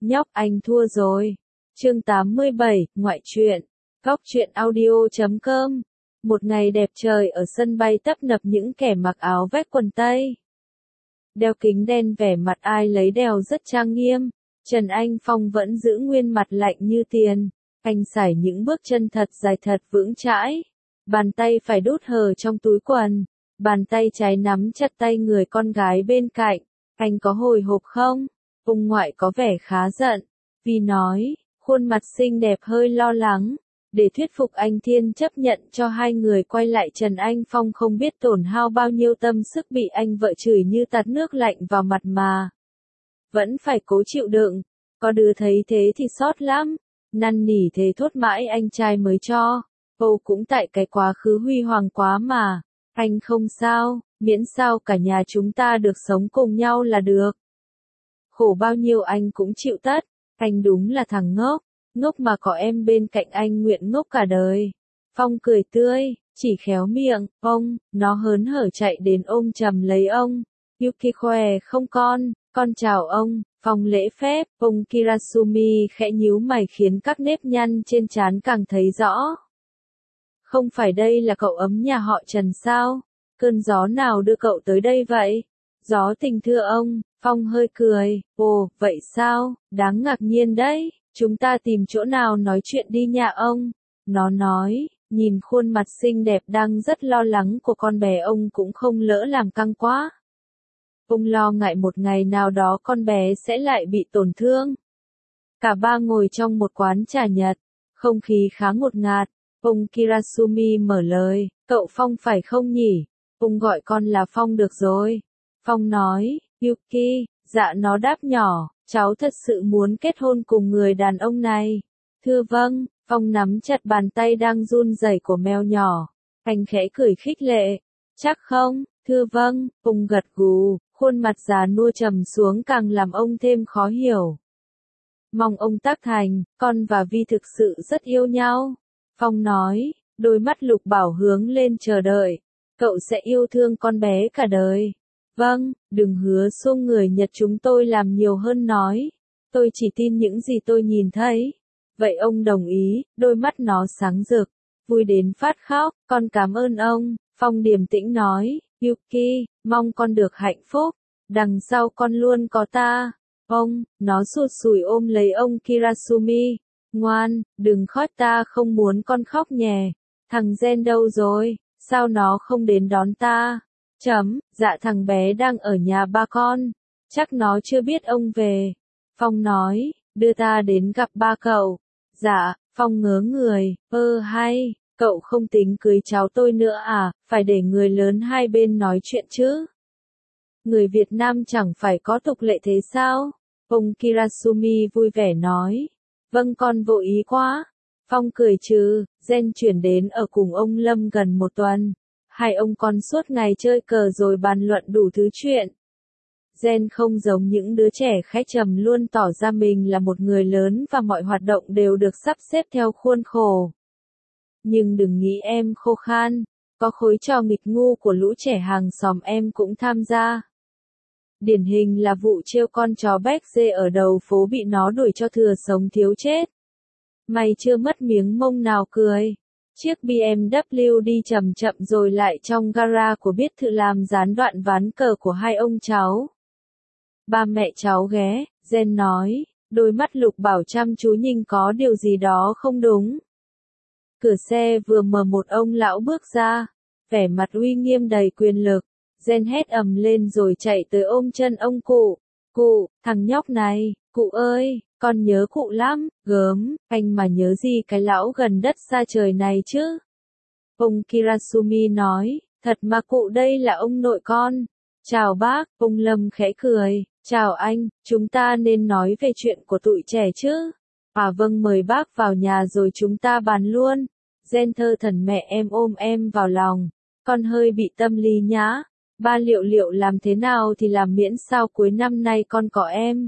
Nhóc anh thua rồi. Chương 87, ngoại truyện. Góc truyện audio.com. Một ngày đẹp trời ở sân bay tấp nập những kẻ mặc áo vest quần tây. Đeo kính đen, vẻ mặt ai lấy đeo rất trang nghiêm. Trần Anh Phong vẫn giữ nguyên mặt lạnh như tiền. Anh sải những bước chân thật dài thật vững chãi. Bàn tay phải đút hờ trong túi quần. Bàn tay trái nắm chặt tay người con gái bên cạnh. Anh có hồi hộp không? Ông ngoại có vẻ khá giận. Vi nói, khuôn mặt xinh đẹp hơi lo lắng. Để thuyết phục anh Thiên chấp nhận cho hai người quay lại, Trần Anh Phong không biết tổn hao bao nhiêu tâm sức bị anh vợ chửi như tạt nước lạnh vào mặt mà. Vẫn phải cố chịu đựng. Có đứa thấy thế thì sót lắm. Năn nỉ thế thốt mãi anh trai mới cho. Cũng tại cái quá khứ huy hoàng quá mà. Anh không sao, miễn sao cả nhà chúng ta được sống cùng nhau là được. Khổ bao nhiêu anh cũng chịu tất. Anh đúng là thằng ngốc. Ngốc mà có em bên cạnh anh nguyện ngốc cả đời. Phong cười tươi, chỉ khéo miệng, nó hớn hở chạy đến ôm chầm lấy ông. Yuki khỏe không con chào ông. Phong lễ phép, ông Kirasumi khẽ nhíu mày khiến các nếp nhăn trên trán càng thấy rõ. Không phải đây là cậu ấm nhà họ Trần sao? Cơn gió nào đưa cậu tới đây vậy? Gió tình thưa ông. Phong hơi cười, ồ, vậy sao? Đáng ngạc nhiên đấy. Chúng ta tìm chỗ nào nói chuyện đi nhà ông. Nó nói, nhìn khuôn mặt xinh đẹp đang rất lo lắng của con bé, ông cũng không lỡ làm căng quá. Ông lo ngại một ngày nào đó con bé sẽ lại bị tổn thương. Cả ba ngồi trong một quán trà Nhật, không khí khá ngột ngạt. Ông Kirasumi mở lời, cậu Phong phải không nhỉ? Ông gọi con là Phong được rồi. Phong nói, Yuki, dạ nó đáp nhỏ, cháu thật sự muốn kết hôn cùng người đàn ông này. Thưa vâng. Phong nắm chặt bàn tay đang run rẩy của mèo nhỏ. Anh khẽ cười khích lệ. Chắc không? Thưa vâng. Ông gật gù, khuôn mặt già nua trầm xuống càng làm ông thêm khó hiểu. Mong ông tác thành, con và Vi thực sự rất yêu nhau. Phong nói, đôi mắt lục bảo hướng lên chờ đợi. Cậu sẽ yêu thương con bé cả đời. Vâng, đừng hứa xung người Nhật chúng tôi làm nhiều hơn nói. Tôi chỉ tin những gì tôi nhìn thấy. Vậy ông đồng ý, đôi mắt nó sáng rực, vui đến phát khóc, con cảm ơn ông. Phong điềm tĩnh nói, Yuki, mong con được hạnh phúc. Đằng sau con luôn có ta. Nó sụt sùi ôm lấy ông Kirasumi. Ngoan, đừng khóc, ta không muốn con khóc nhè. Thằng Gen đâu rồi, sao nó không đến đón ta? Dạ thằng bé đang ở nhà ba con. Chắc nó chưa biết ông về. Phong nói, đưa ta đến gặp ba cậu. Dạ, Phong ngớ người, hay, cậu không tính cưới cháu tôi nữa à, phải để người lớn hai bên nói chuyện chứ. Người Việt Nam chẳng phải có tục lệ thế sao? Ông Kirasumi vui vẻ nói. Vâng, con vô ý quá. Phong cười trừ, Gen chuyển đến ở cùng ông Lâm gần một tuần. Hai ông con suốt ngày chơi cờ rồi bàn luận đủ thứ chuyện. Gen không giống những đứa trẻ khách trầm, luôn tỏ ra mình là một người lớn và mọi hoạt động đều được sắp xếp theo khuôn khổ. Nhưng đừng nghĩ em khô khan, có khối trò nghịch ngu của lũ trẻ hàng xóm em cũng tham gia. Điển hình là vụ trêu con chó béc dê ở đầu phố bị nó đuổi cho thừa sống thiếu chết. Mày chưa mất miếng mông nào cười. Chiếc BMW đi chậm chậm rồi lại trong gara của biệt thự làm gián đoạn ván cờ của hai ông cháu. Ba mẹ cháu ghé, Gen nói, đôi mắt lục bảo chăm chú nhìn có điều gì đó không đúng. Cửa xe vừa mở, một ông lão bước ra, vẻ mặt uy nghiêm đầy quyền lực. Gen hét ầm lên rồi chạy tới ôm chân ông cụ. Cụ, thằng nhóc này, cụ ơi, con nhớ cụ lắm. Gớm, anh mà nhớ gì cái lão gần đất xa trời này chứ. Ông Kirasumi nói, thật mà cụ, đây là ông nội con. Chào bác, ông Lâm khẽ cười. Chào anh, chúng ta nên nói về chuyện của tụi trẻ chứ. À vâng, mời bác vào nhà rồi chúng ta bàn luôn. Gen thơ thần, mẹ em ôm em vào lòng. Con hơi bị tâm lý nhá. Ba liệu làm thế nào thì làm, miễn sao cuối năm nay con có em.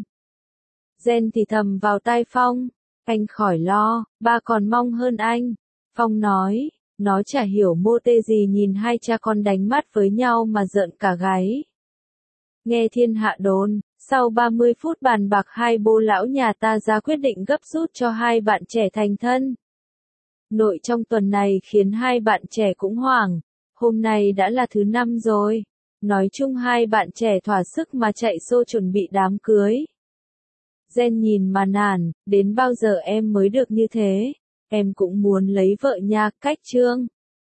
Gen thì thầm vào tai Phong. Anh khỏi lo, ba còn mong hơn anh. Phong nói, nó chả hiểu mô tê gì nhìn hai cha con đánh mắt với nhau mà rợn cả gáy. Nghe thiên hạ đồn, Sau 30 phút bàn bạc hai bố lão nhà ta ra quyết định gấp rút cho hai bạn trẻ thành thân. Nội trong tuần này khiến hai bạn trẻ cũng hoảng, hôm nay đã là thứ 5 rồi. Nói chung hai bạn trẻ thỏa sức mà chạy xô chuẩn bị đám cưới. Jen nhìn mà nản, đến bao giờ em mới được như thế? Em cũng muốn lấy vợ nha, cách Trương.